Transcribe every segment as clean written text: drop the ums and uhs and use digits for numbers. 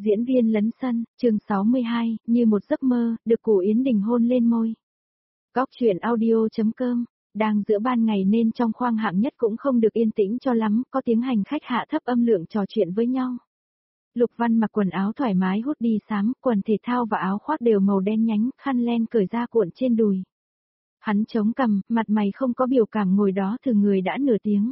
Diễn viên lấn sân, chương 62, như một giấc mơ, được Cù Yến Đình hôn lên môi. Góc truyện audio.com, đang giữa ban ngày nên trong khoang hạng nhất cũng không được yên tĩnh cho lắm, có tiếng hành khách hạ thấp âm lượng trò chuyện với nhau. Lục Văn mặc quần áo thoải mái hút đi xám, quần thể thao và áo khoác đều màu đen nhánh, khăn len cởi ra cuộn trên đùi. Hắn chống cằm, mặt mày không có biểu cảm ngồi đó thừ người đã nửa tiếng.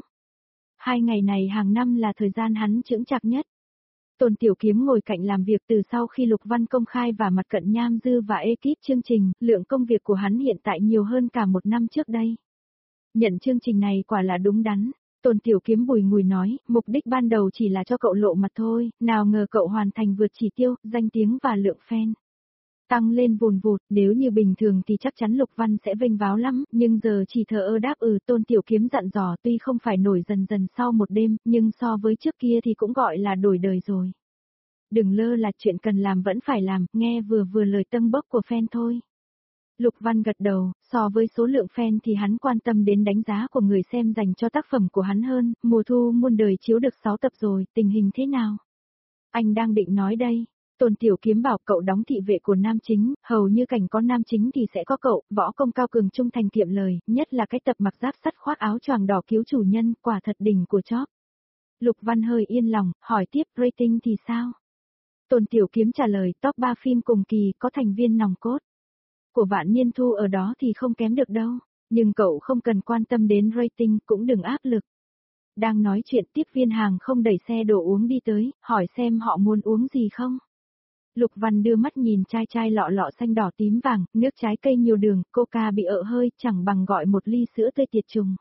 2 ngày này hàng năm là thời gian hắn chững chạc nhất. Tôn Tiểu Kiếm ngồi cạnh làm việc từ sau khi Lục Văn công khai và mặt cận Nham Dư và ekip chương trình, lượng công việc của hắn hiện tại nhiều hơn cả một năm trước đây. Nhận chương trình này quả là đúng đắn. Tôn Tiểu Kiếm bùi ngùi nói, mục đích ban đầu chỉ là cho cậu lộ mặt thôi, nào ngờ cậu hoàn thành vượt chỉ tiêu, danh tiếng và lượng fan tăng lên vùn vụt, nếu như bình thường thì chắc chắn Lục Văn sẽ vênh váo lắm, nhưng giờ chỉ thờ ơ đáp Tôn Tiểu Kiếm dặn dò tuy không phải nổi dần dần sau một đêm, nhưng so với trước kia thì cũng gọi là đổi đời rồi. Đừng lơ là chuyện cần làm vẫn phải làm, nghe vừa vừa lời tâng bốc của fan thôi. Lục Văn gật đầu, so với số lượng fan thì hắn quan tâm đến đánh giá của người xem dành cho tác phẩm của hắn hơn, mùa thu muôn đời chiếu được 6 tập rồi, tình hình thế nào? Anh đang định nói đây. Tôn Tiểu Kiếm bảo cậu đóng thị vệ của nam chính, hầu như cảnh có nam chính thì sẽ có cậu, võ công cao cường trung thành kiệm lời, nhất là cái tập mặc giáp sắt khoác áo choàng đỏ cứu chủ nhân, quả thật đỉnh của chóp. Lục Văn hơi yên lòng, hỏi tiếp rating thì sao? Tôn Tiểu Kiếm trả lời top 3 phim cùng kỳ có thành viên nòng cốt của Vạn Niên Thu ở đó thì không kém được đâu, nhưng cậu không cần quan tâm đến rating cũng đừng áp lực. Đang nói chuyện tiếp viên hàng không đẩy xe đồ uống đi tới, hỏi xem họ muốn uống gì không? Lục Văn đưa mắt nhìn chai lọ lọ xanh đỏ tím vàng, nước trái cây nhiều đường, coca bị ợ hơi, chẳng bằng gọi một ly sữa tươi tiệt trùng.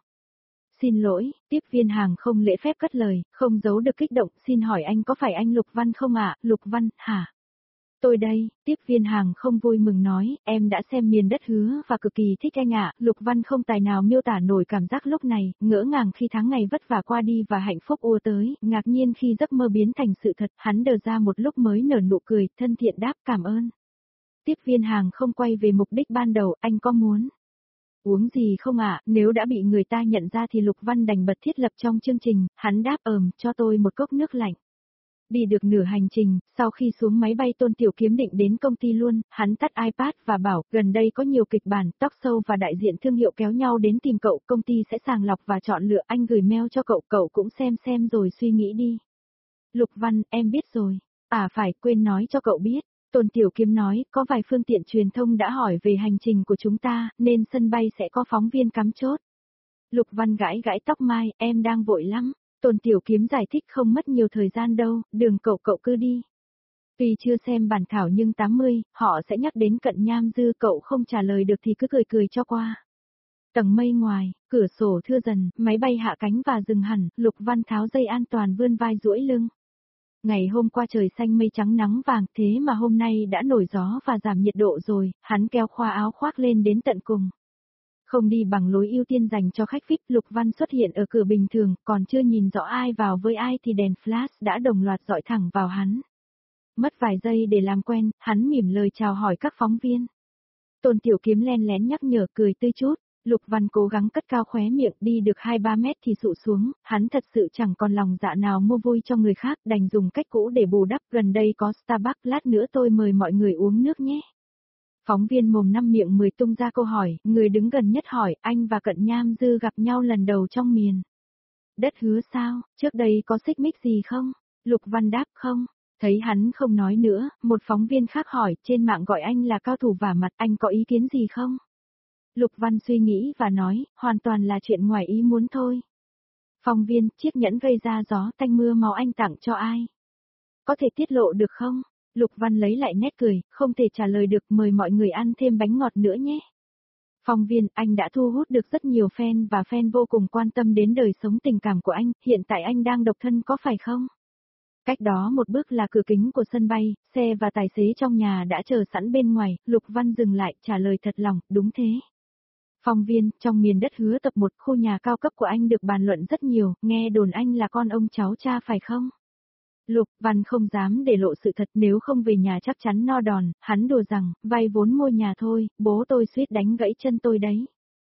Xin lỗi, tiếp viên hàng không lễ phép cất lời, không giấu được kích động, xin hỏi anh có phải anh Lục Văn không ạ? Lục Văn, hả? Tôi đây, tiếp viên hàng không vui mừng nói, em đã xem Miền Đất Hứa và cực kỳ thích anh ạ. Lục Văn không tài nào miêu tả nổi cảm giác lúc này, ngỡ ngàng khi tháng ngày vất vả qua đi và hạnh phúc ùa tới, ngạc nhiên khi giấc mơ biến thành sự thật, hắn đờ ra một lúc mới nở nụ cười, thân thiện đáp cảm ơn. Tiếp viên hàng không quay về mục đích ban đầu, anh có muốn uống gì không ạ? Nếu đã bị người ta nhận ra thì Lục Văn đành bật thiết lập trong chương trình, hắn đáp cho tôi một cốc nước lạnh. Đi được nửa hành trình, sau khi xuống máy bay Tôn Tiểu Kiếm định đến công ty luôn, hắn tắt iPad và bảo, gần đây có nhiều kịch bản, talk show và đại diện thương hiệu kéo nhau đến tìm cậu, công ty sẽ sàng lọc và chọn lựa, anh gửi mail cho cậu, cậu cũng xem rồi suy nghĩ đi. Lục Văn, em biết rồi. À phải, quên nói cho cậu biết. Tôn Tiểu Kiếm nói, có vài phương tiện truyền thông đã hỏi về hành trình của chúng ta, nên sân bay sẽ có phóng viên cắm chốt. Lục Văn gãi tóc mai, em đang vội lắm. Tôn Tiểu Kiếm giải thích không mất nhiều thời gian đâu, đường cậu cứ đi. Tuy chưa xem bản thảo nhưng 80, họ sẽ nhắc đến Cận Nham Dư, cậu không trả lời được thì cứ cười cho qua. Tầng mây ngoài, cửa sổ thưa dần, máy bay hạ cánh và dừng hẳn, Lục Văn tháo dây an toàn vươn vai duỗi lưng. Ngày hôm qua trời xanh mây trắng nắng vàng, thế mà hôm nay đã nổi gió và giảm nhiệt độ rồi, hắn kéo khoa áo khoác lên đến tận cùng. Không đi bằng lối ưu tiên dành cho khách VIP, Lục Văn xuất hiện ở cửa bình thường, còn chưa nhìn rõ ai vào với ai thì đèn flash đã đồng loạt dọi thẳng vào hắn. Mất vài giây để làm quen, hắn mỉm lời chào hỏi các phóng viên. Tôn Tiểu Kiếm len lén nhắc nhở, cười tươi chút. Lục Văn cố gắng cất cao khóe miệng, đi được 2-3 mét thì sụ xuống, hắn thật sự chẳng còn lòng dạ nào mua vui cho người khác, đành dùng cách cũ để bù đắp, gần đây có Starbucks, lát nữa tôi mời mọi người uống nước nhé. Phóng viên mồm năm miệng 10 tung ra câu hỏi, người đứng gần nhất hỏi, anh và Cận Nham Dư gặp nhau lần đầu trong Miền Đất Hứa sao, trước đây có xích mích gì không? Lục Văn đáp không. Thấy hắn không nói nữa, một phóng viên khác hỏi, trên mạng gọi anh là cao thủ vả mặt, anh có ý kiến gì không? Lục Văn suy nghĩ và nói, hoàn toàn là chuyện ngoài ý muốn thôi. Phóng viên, chiếc nhẫn gây ra gió tanh mưa máu anh tặng cho ai? Có thể tiết lộ được không? Lục Văn lấy lại nét cười, không thể trả lời được, mời mọi người ăn thêm bánh ngọt nữa nhé. Phóng viên, anh đã thu hút được rất nhiều fan và fan vô cùng quan tâm đến đời sống tình cảm của anh, hiện tại anh đang độc thân có phải không? Cách đó một bước là cửa kính của sân bay, xe và tài xế trong nhà đã chờ sẵn bên ngoài, Lục Văn dừng lại, trả lời thật lòng, đúng thế. Phóng viên, trong Miền Đất Hứa tập 1, khu nhà cao cấp của anh được bàn luận rất nhiều, nghe đồn anh là con ông cháu cha phải không? Lục Văn không dám để lộ sự thật, nếu không về nhà chắc chắn no đòn, hắn đùa rằng, vay vốn mua nhà thôi, bố tôi suýt đánh gãy chân tôi đấy.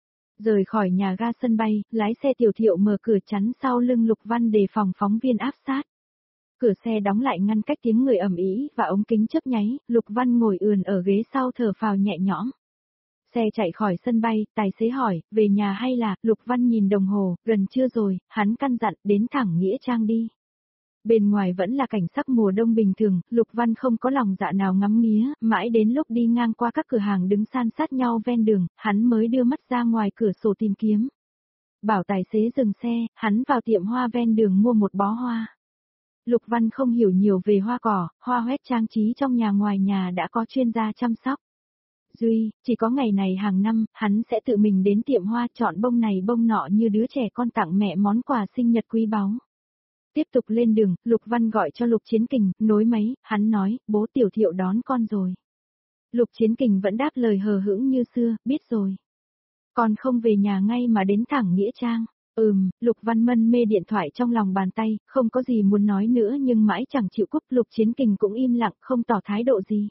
Rời khỏi nhà ga sân bay, lái xe Tiểu Thiệu mở cửa chắn sau lưng Lục Văn đề phòng phóng viên áp sát. cửa xe đóng lại ngăn cách tiếng người ầm ĩ và ống kính chớp nháy, Lục Văn ngồi ườn ở ghế sau thở phào nhẹ nhõm. Xe chạy khỏi sân bay, tài xế hỏi, về nhà hay là, Lục Văn nhìn đồng hồ, gần trưa rồi, hắn căn dặn, đến thẳng Nghĩa Trang đi. Bên ngoài vẫn là cảnh sắc mùa đông bình thường, Lục Văn không có lòng dạ nào ngắm nghía, mãi đến lúc đi ngang qua các cửa hàng đứng san sát nhau ven đường, hắn mới đưa mắt ra ngoài cửa sổ tìm kiếm. Bảo tài xế dừng xe, hắn vào tiệm hoa ven đường mua một bó hoa. Lục Văn không hiểu nhiều về hoa cỏ, hoa hoét trang trí trong nhà ngoài nhà đã có chuyên gia chăm sóc. Duy, chỉ có ngày này hàng năm, hắn sẽ tự mình đến tiệm hoa chọn bông này bông nọ như đứa trẻ con tặng mẹ món quà sinh nhật quý báu. Tiếp tục lên đường, Lục Văn gọi cho Lục Chiến Kình, nối máy, hắn nói, bố Tiểu Thiệu đón con rồi. Lục Chiến Kình vẫn đáp lời hờ hững như xưa, biết rồi. Con không về nhà ngay mà đến thẳng Nghĩa Trang. Lục Văn mân mê điện thoại trong lòng bàn tay, không có gì muốn nói nữa nhưng mãi chẳng chịu cúp. Lục Chiến Kình cũng im lặng, không tỏ thái độ gì.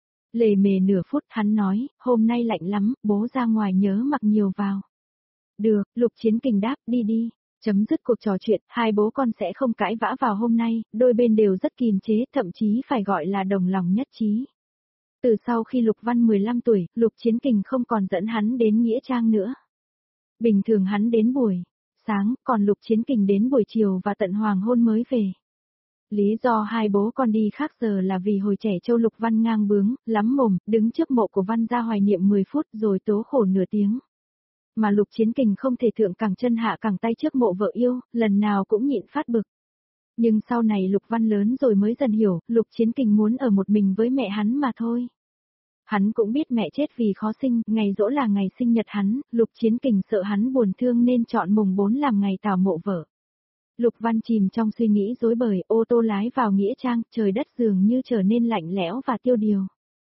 Lề mề nửa phút hắn nói, hôm nay lạnh lắm, bố ra ngoài nhớ mặc nhiều vào. Được, Lục Chiến Kình đáp, đi đi. Chấm dứt cuộc trò chuyện, hai bố con sẽ không cãi vã vào hôm nay, đôi bên đều rất kìm chế, thậm chí phải gọi là đồng lòng nhất trí. Từ sau khi Lục Văn 15 tuổi, Lục Chiến Kình không còn dẫn hắn đến Nghĩa Trang nữa. Bình thường hắn đến buổi sáng, còn Lục Chiến Kình đến buổi chiều và tận hoàng hôn mới về. Lý do hai bố con đi khác giờ là vì hồi trẻ Châu Lục Văn ngang bướng, lắm mồm, đứng trước mộ của Văn gia hoài niệm 10 phút rồi tố khổ nửa tiếng. Mà Lục Chiến Kình không thể thượng cẳng chân hạ cẳng tay trước mộ vợ yêu, lần nào cũng nhịn phát bực. Nhưng sau này Lục Văn lớn rồi mới dần hiểu, Lục Chiến Kình muốn ở một mình với mẹ hắn mà thôi. Hắn cũng biết mẹ chết vì khó sinh, ngày giỗ là ngày sinh nhật hắn, Lục Chiến Kình sợ hắn buồn thương nên chọn mùng 4 làm ngày tảo mộ vợ. Lục Văn chìm trong suy nghĩ rối bời, ô tô lái vào Nghĩa Trang, trời đất dường như trở nên lạnh lẽo và tiêu điều.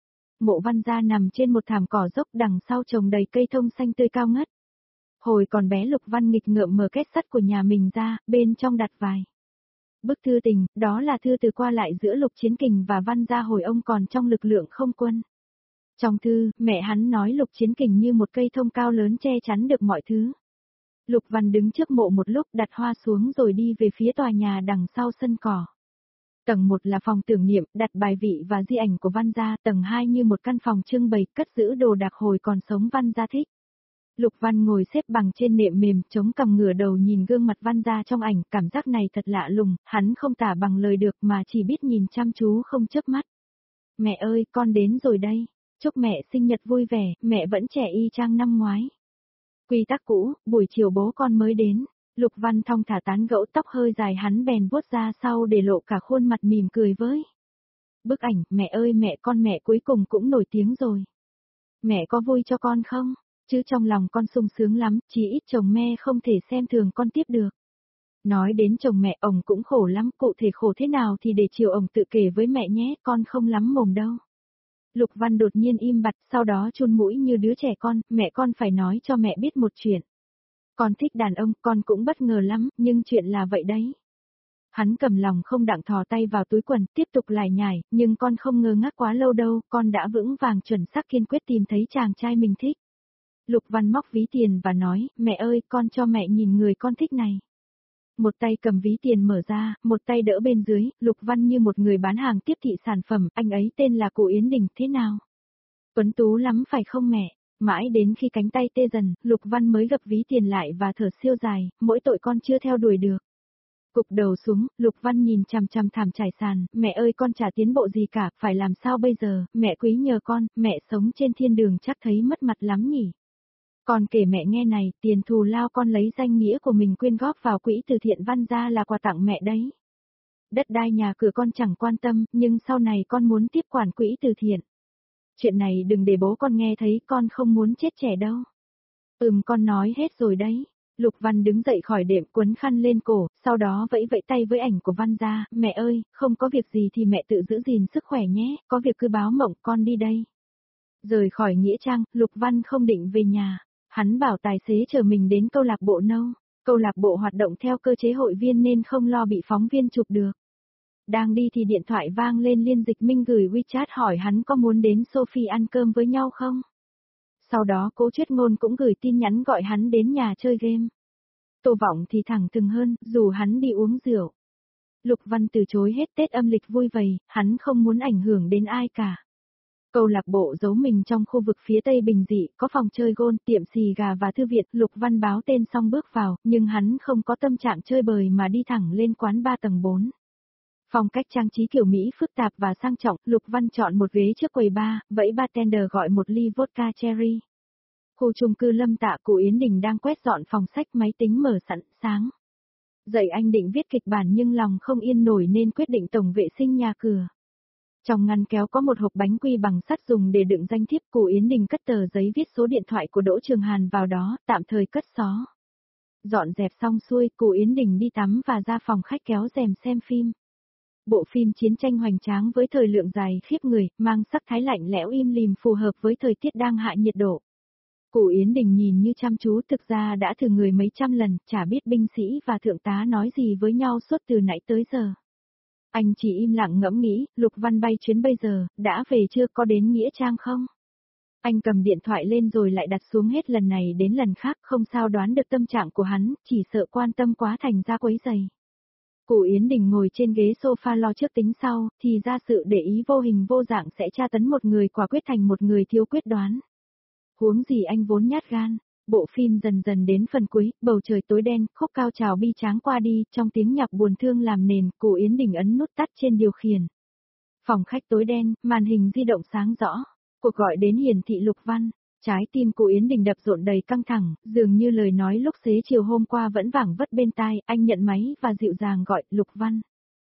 Mộ Văn gia nằm trên một thảm cỏ dốc, đằng sau trồng đầy cây thông xanh tươi cao ngất. Hồi còn bé Lục Văn nghịch ngợm mở két sắt của nhà mình ra, bên trong đặt vài bức thư tình, đó là thư từ qua lại giữa Lục Chiến Kình và Văn gia hồi ông còn trong lực lượng không quân. Trong thư, mẹ hắn nói Lục Chiến Kình như một cây thông cao lớn che chắn được mọi thứ. Lục Văn đứng trước mộ một lúc, đặt hoa xuống rồi đi về phía tòa nhà đằng sau sân cỏ. Tầng 1 là phòng tưởng niệm, đặt bài vị và di ảnh của Văn gia, tầng 2 như một căn phòng trưng bày, cất giữ đồ đạc hồi còn sống Văn gia thích. Lục Văn ngồi xếp bằng trên nệm mềm, chống cằm ngửa đầu nhìn gương mặt Văn gia trong ảnh, cảm giác này thật lạ lùng, hắn không tả bằng lời được mà chỉ biết nhìn chăm chú không chớp mắt. Mẹ ơi, con đến rồi đây. Chúc mẹ sinh nhật vui vẻ, mẹ vẫn trẻ y chang năm ngoái. Quy tắc cũ, buổi chiều bố con mới đến. Lục Văn thong thả tán gẫu, tóc hơi dài hắn bèn vuốt ra sau để lộ cả khuôn mặt mỉm cười với. Bức ảnh, mẹ ơi mẹ cuối cùng cũng nổi tiếng rồi. Mẹ có vui cho con không? Chứ trong lòng con sung sướng lắm, chỉ ít chồng mẹ không thể xem thường con tiếp được. Nói đến chồng mẹ, ông cũng khổ lắm, cụ thể khổ thế nào thì để chiều ông tự kể với mẹ nhé, con không lắm mồm đâu. Lục Văn đột nhiên im bặt, sau đó chun mũi như đứa trẻ con, mẹ con phải nói cho mẹ biết một chuyện. Con thích đàn ông, con cũng bất ngờ lắm, nhưng chuyện là vậy đấy. Hắn cầm lòng không đặng thò tay vào túi quần, tiếp tục lải nhải, nhưng con không ngơ ngác quá lâu đâu, con đã vững vàng chuẩn xác kiên quyết tìm thấy chàng trai mình thích. Lục Văn móc ví tiền và nói, mẹ ơi, con cho mẹ nhìn người con thích này. Một tay cầm ví tiền mở ra, một tay đỡ bên dưới, Lục Văn như một người bán hàng tiếp thị sản phẩm, anh ấy tên là cụ Yến Đình, thế nào? Tuấn tú lắm phải không mẹ? Mãi đến khi cánh tay tê dần, Lục Văn mới gập ví tiền lại và thở siêu dài, mỗi tội con chưa theo đuổi được. Cụp đầu xuống, Lục Văn nhìn chằm chằm thảm trải sàn, mẹ ơi con chả tiến bộ gì cả, phải làm sao bây giờ, mẹ quý nhờ con, mẹ sống trên thiên đường chắc thấy mất mặt lắm nhỉ. Còn kể mẹ nghe này, tiền thù lao con lấy danh nghĩa của mình quyên góp vào quỹ từ thiện Văn gia là quà tặng mẹ đấy. Đất đai nhà cửa con chẳng quan tâm, nhưng sau này con muốn tiếp quản quỹ từ thiện. Chuyện này đừng để bố con nghe thấy, con không muốn chết trẻ đâu. Con nói hết rồi đấy. Lục Văn đứng dậy khỏi đệm quấn khăn lên cổ, sau đó vẫy vẫy tay với ảnh của Văn gia, mẹ ơi, không có việc gì thì mẹ tự giữ gìn sức khỏe nhé, có việc cứ báo mộng, con đi đây. Rời khỏi Nghĩa Trang, Lục Văn không định về nhà. Hắn bảo tài xế chở mình đến câu lạc bộ nâu. Câu lạc bộ hoạt động theo cơ chế hội viên nên không lo bị phóng viên chụp được. Đang đi thì điện thoại vang lên, Liên Dịch Minh gửi WeChat hỏi hắn có muốn đến Sophie ăn cơm với nhau không. Sau đó Cố Chuyết Ngôn cũng gửi tin nhắn gọi hắn đến nhà chơi game. Tô Vọng thì thẳng thừng hơn, dù hắn đi uống rượu. Lục Văn từ chối hết Tết âm lịch vui vầy, hắn không muốn ảnh hưởng đến ai cả. Câu lạc bộ giấu mình trong khu vực phía tây bình dị, có phòng chơi gôn, tiệm xì gà và thư viện. Lục Văn báo tên xong bước vào, nhưng hắn không có tâm trạng chơi bời mà đi thẳng lên quán 3 tầng 4. Phong cách trang trí kiểu Mỹ phức tạp và sang trọng, Lục Văn chọn một ghế trước quầy bar, vẫy bartender gọi một ly vodka cherry. Khu chung cư Lâm Tạ, cụ Yến Đình đang quét dọn phòng sách, máy tính mở sẵn sáng. Dậy anh định viết kịch bản nhưng lòng không yên nổi nên quyết định tổng vệ sinh nhà cửa. Trong ngăn kéo có một hộp bánh quy bằng sắt dùng để đựng danh thiếp. Cụ Yến Đình cất tờ giấy viết số điện thoại của Đỗ Trường Hàn vào đó, tạm thời cất xó. Dọn dẹp xong xuôi, cụ Yến Đình đi tắm và ra phòng khách kéo rèm xem phim. Bộ phim chiến tranh hoành tráng với thời lượng dài khiếp người, mang sắc thái lạnh lẽo im lìm phù hợp với thời tiết đang hạ nhiệt độ. Cụ Yến Đình nhìn như chăm chú, thực ra đã thử người mấy trăm lần, chả biết binh sĩ và thượng tá nói gì với nhau suốt từ nãy tới giờ. Anh chỉ im lặng ngẫm nghĩ, Lục Văn bay chuyến bây giờ, đã về chưa, có đến Nghĩa Trang không? Anh cầm điện thoại lên rồi lại đặt xuống, hết lần này đến lần khác, không sao đoán được tâm trạng của hắn, chỉ sợ quan tâm quá thành ra quấy rầy. Cụ Yến Đình ngồi trên ghế sofa lo trước tính sau, thì ra sự để ý vô hình vô dạng sẽ tra tấn một người quả quyết thành một người thiếu quyết đoán. Huống gì anh vốn nhát gan. Bộ phim dần dần đến phần cuối, bầu trời tối đen, khúc cao trào bi tráng qua đi, trong tiếng nhạc buồn thương làm nền, cụ Yến Đình ấn nút tắt trên điều khiển. Phòng khách tối đen, màn hình di động sáng rõ. Cuộc gọi đến hiển thị Lục Văn. Trái tim cụ Yến Đình đập rộn đầy căng thẳng, dường như lời nói lúc xế chiều hôm qua vẫn vẳng vất bên tai. Anh nhận máy và dịu dàng gọi, Lục Văn.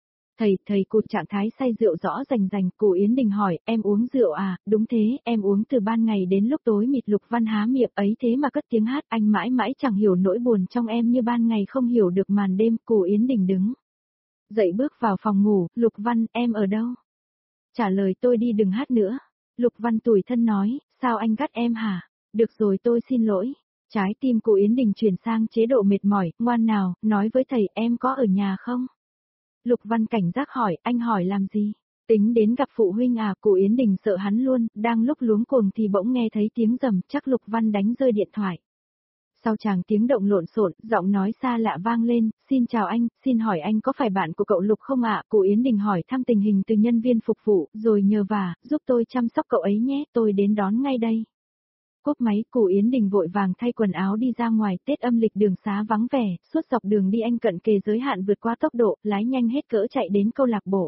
Thầy cụ trạng thái say rượu rõ rành, cụ Yến Đình hỏi, em uống rượu à? Đúng thế, em uống từ ban ngày đến lúc tối mịt. Lục Văn há miệng ấy thế mà cất tiếng hát, anh mãi mãi chẳng hiểu nỗi buồn trong em như ban ngày không hiểu được màn đêm. Cụ Yến Đình đứng dậy bước vào phòng ngủ, Lục Văn, em ở đâu? Trả lời tôi đi, đừng hát nữa. Lục Văn tủi thân nói, sao anh gắt em hả? Được rồi, tôi xin lỗi. Trái tim cụ Yến Đình chuyển sang chế độ mệt mỏi, ngoan nào, nói với thầy em có ở nhà không? Lục Văn cảnh giác hỏi, anh hỏi làm gì? Tính đến gặp phụ huynh à? Cụ Yến Đình sợ hắn luôn, đang lúc luống cuồng thì bỗng nghe thấy tiếng rầm, chắc Lục Văn đánh rơi điện thoại. Sau chàng tiếng động lộn xộn, giọng nói xa lạ vang lên, xin chào anh, xin hỏi anh có phải bạn của cậu Lục không ạ? Cụ Yến Đình hỏi thăm tình hình từ nhân viên phục vụ, rồi nhờ vả, giúp tôi chăm sóc cậu ấy nhé, tôi đến đón ngay đây. Cúp máy, cụ Yến Đình vội vàng thay quần áo đi ra ngoài. Tết âm lịch đường xá vắng vẻ, suốt dọc đường đi anh cận kề giới hạn vượt qua tốc độ, lái nhanh hết cỡ chạy đến câu lạc bộ.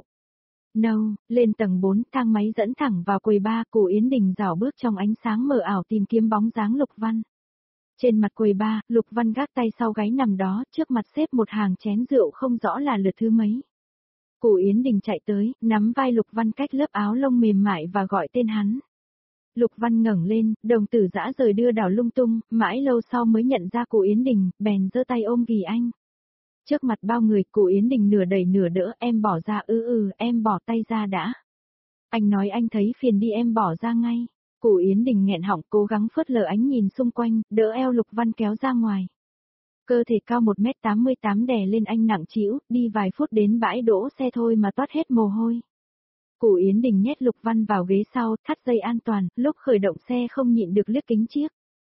Lên tầng 4, thang máy dẫn thẳng vào quầy bar. Cụ Yến Đình rảo bước trong ánh sáng mờ ảo tìm kiếm bóng dáng Lục Văn. Trên mặt quầy bar, Lục Văn gác tay sau gáy nằm đó, trước mặt xếp một hàng chén rượu không rõ là lượt thứ mấy. Cụ Yến Đình chạy tới, nắm vai Lục Văn cách lớp áo lông mềm mại và gọi tên hắn. Lục Văn ngẩng lên, đồng tử dã rời đưa đảo lung tung, mãi lâu sau mới nhận ra cụ Yến Đình, bèn giơ tay ôm ghì anh. Trước mặt bao người, cụ Yến Đình nửa đẩy nửa đỡ, em bỏ ra. Em bỏ tay ra đã. Anh nói anh thấy phiền đi, em bỏ ra ngay. Cụ Yến Đình nghẹn họng, cố gắng phớt lờ ánh nhìn xung quanh, đỡ eo Lục Văn kéo ra ngoài. Cơ thể cao 1m88 đè lên anh nặng trĩu, đi vài phút đến bãi đỗ xe thôi mà toát hết mồ hôi. Cụ Yến Đình nhét Lục Văn vào ghế sau, thắt dây an toàn, lúc khởi động xe không nhịn được liếc kính chiếc.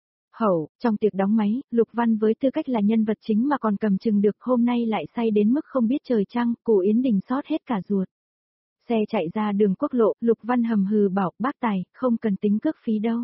Trong tiệc đóng máy, Lục Văn với tư cách là nhân vật chính mà còn cầm chừng được, hôm nay lại say đến mức không biết trời trăng, cụ Yến Đình xót hết cả ruột. Xe chạy ra đường quốc lộ, Lục Văn hầm hừ bảo, bác tài, không cần tính cước phí đâu.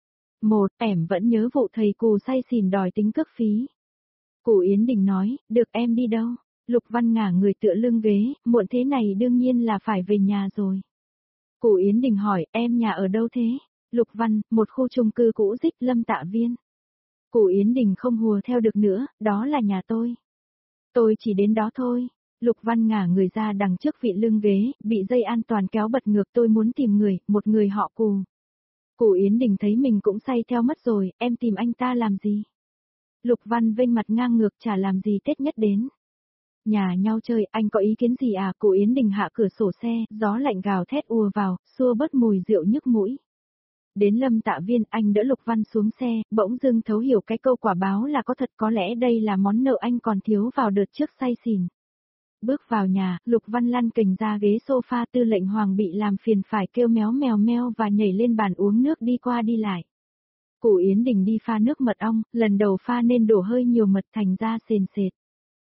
Em vẫn nhớ vụ thầy cù say xỉn đòi tính cước phí. Cụ Yến Đình nói, được, em đi đâu? Lục Văn ngả người tựa lưng ghế, muộn thế này đương nhiên là phải về nhà rồi. Cụ Yến Đình hỏi, em nhà ở đâu thế? Lục Văn, một khu chung cư cũ rích, Lâm Tạ Viên. Cụ Yến Đình không hùa theo được nữa, đó là nhà tôi. Tôi chỉ đến đó thôi. Lục Văn ngả người ra đằng trước vị lưng ghế, bị dây an toàn kéo bật ngược, tôi muốn tìm người, một người họ Cù. Cụ Yến Đình thấy mình cũng say theo mất rồi, em tìm anh ta làm gì? Lục Văn vênh mặt ngang ngược, chả làm gì Tết nhất đến. Nhà nhau chơi, anh có ý kiến gì à? Cụ Yến Đình hạ cửa sổ xe, gió lạnh gào thét ùa vào, xua bớt mùi rượu nhức mũi. Đến Lâm Tạ Viên, anh đỡ Lục Văn xuống xe, bỗng dưng thấu hiểu cái câu quả báo là có thật, có lẽ đây là món nợ anh còn thiếu vào đợt trước say xỉn. Bước vào nhà, Lục Văn lăn kềnh ra ghế sofa, Tư lệnh Hoàng bị làm phiền phải kêu méo mèo meo và nhảy lên bàn uống nước đi qua đi lại. Cụ Yến Đình đi pha nước mật ong, lần đầu pha nên đổ hơi nhiều mật thành ra sền sệt.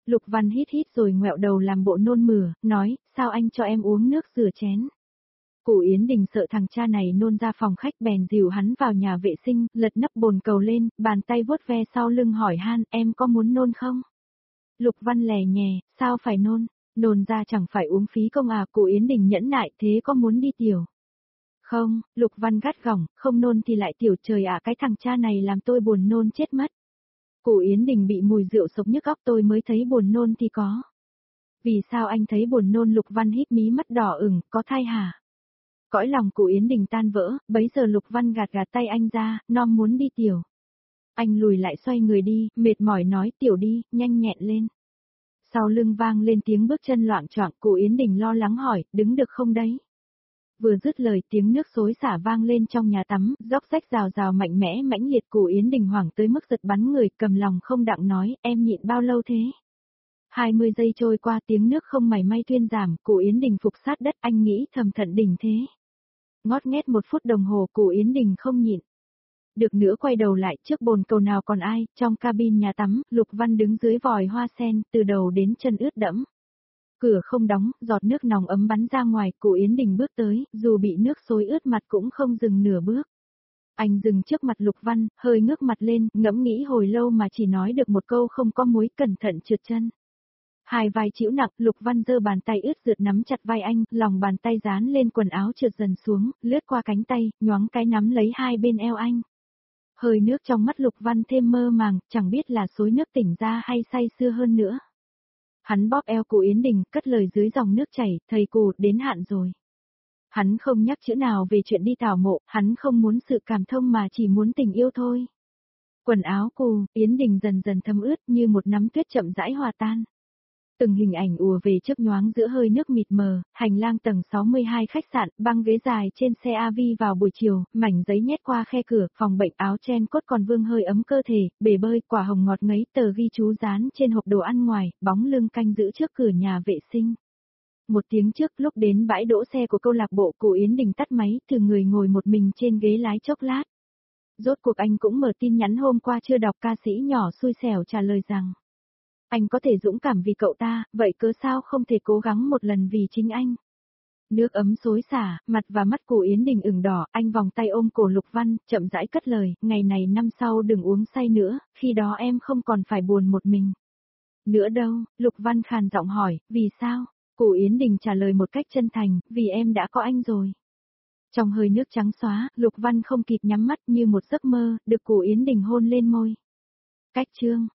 Lục Văn hít hít rồi ngoẹo đầu làm bộ nôn mửa, nói, sao anh cho em uống nước rửa chén. Cụ Yến Đình sợ thằng cha này nôn ra phòng khách bèn dìu hắn vào nhà vệ sinh, lật nắp bồn cầu lên, bàn tay vuốt ve sau lưng hỏi han, em có muốn nôn không? Lục Văn lè nhè, sao phải nôn? Nôn ra chẳng phải uống phí công à? Cụ Yến Đình nhẫn nại, thế có muốn đi tiểu? Không, Lục Văn gắt gỏng, không nôn thì lại tiểu, trời ạ, cái thằng cha này làm tôi buồn nôn chết mất. Cụ Yến Đình bị mùi rượu sộc nhức óc, tôi mới thấy buồn nôn thì có. Vì sao anh thấy buồn nôn? Lục Văn híp mí mắt đỏ ửng, có thai hả? Cõi lòng Cụ Yến Đình tan vỡ, bấy giờ Lục Văn gạt gạt tay anh ra, nom muốn đi tiểu. Anh lùi lại xoay người đi, mệt mỏi nói, tiểu đi, nhanh nhẹn lên. Sau lưng vang lên tiếng bước chân loạng choạng, Cụ Yến Đình lo lắng hỏi, đứng được không đấy? Vừa dứt lời tiếng nước xối xả vang lên trong nhà tắm, róc rách rào rào mạnh mẽ mãnh liệt. Cụ Yến Đình hoảng tới mức giật bắn người, cầm lòng không đặng nói, em nhịn bao lâu thế? 20 giây trôi qua, tiếng nước không mảy may thuyên giảm, Cụ Yến Đình phục sát đất, anh nghĩ thầm thận đỉnh thế. Ngót nghét 1 phút đồng hồ, Cụ Yến Đình không nhịn được nữa quay đầu lại, trước bồn cầu nào còn ai, trong cabin nhà tắm, Lục Văn đứng dưới vòi hoa sen, từ đầu đến chân ướt đẫm. Cửa không đóng, giọt nước nóng ấm bắn ra ngoài, Cụ Yến Đình bước tới, dù bị nước xối ướt mặt cũng không dừng nửa bước. Anh dừng trước mặt Lục Văn, hơi ngước mặt lên, ngẫm nghĩ hồi lâu mà chỉ nói được một câu không có muối, cẩn thận trượt chân. Hai vai chịu nặng, Lục Văn giơ bàn tay ướt rượt nắm chặt vai anh, lòng bàn tay dán lên quần áo trượt dần xuống, lướt qua cánh tay, nhoáng cái nắm lấy hai bên eo anh. Hơi nước trong mắt Lục Văn thêm mơ màng, chẳng biết là xối nước tỉnh ra hay say sưa hơn nữa. Hắn bóp eo Cụ Yến Đình, cất lời dưới dòng nước chảy, thầy Cụ, đến hạn rồi. Hắn không nhắc chữ nào về chuyện đi tảo mộ, hắn không muốn sự cảm thông mà chỉ muốn tình yêu thôi. Quần áo Cụ Yến Đình dần dần thấm ướt như một nắm tuyết chậm rãi hòa tan. Từng hình ảnh ùa về chớp nhoáng giữa hơi nước mịt mờ, hành lang tầng 62 khách sạn, băng ghế dài trên xe AV vào buổi chiều, mảnh giấy nhét qua khe cửa, phòng bệnh áo chen cốt còn vương hơi ấm cơ thể, bể bơi, quả hồng ngọt ngấy, tờ ghi chú dán trên hộp đồ ăn ngoài, bóng lưng canh giữ trước cửa nhà vệ sinh. 1 tiếng trước lúc đến bãi đỗ xe của câu lạc bộ, Cụ Yến Đình tắt máy, từ người ngồi một mình trên ghế lái chốc lát. Rốt cuộc anh cũng mở tin nhắn hôm qua chưa đọc, ca sĩ nhỏ xui xẻo trả lời rằng. Anh có thể dũng cảm vì cậu ta, vậy cớ sao không thể cố gắng một lần vì chính anh? Nước ấm xối xả, mặt và mắt Cụ Yến Đình ửng đỏ, anh vòng tay ôm cổ Lục Văn, chậm rãi cất lời, ngày này năm sau đừng uống say nữa, khi đó em không còn phải buồn một mình. Nữa đâu, Lục Văn khàn giọng hỏi, vì sao? Cụ Yến Đình trả lời một cách chân thành, vì em đã có anh rồi. Trong hơi nước trắng xóa, Lục Văn không kịp nhắm mắt, như một giấc mơ, được Cụ Yến Đình hôn lên môi. Cách chương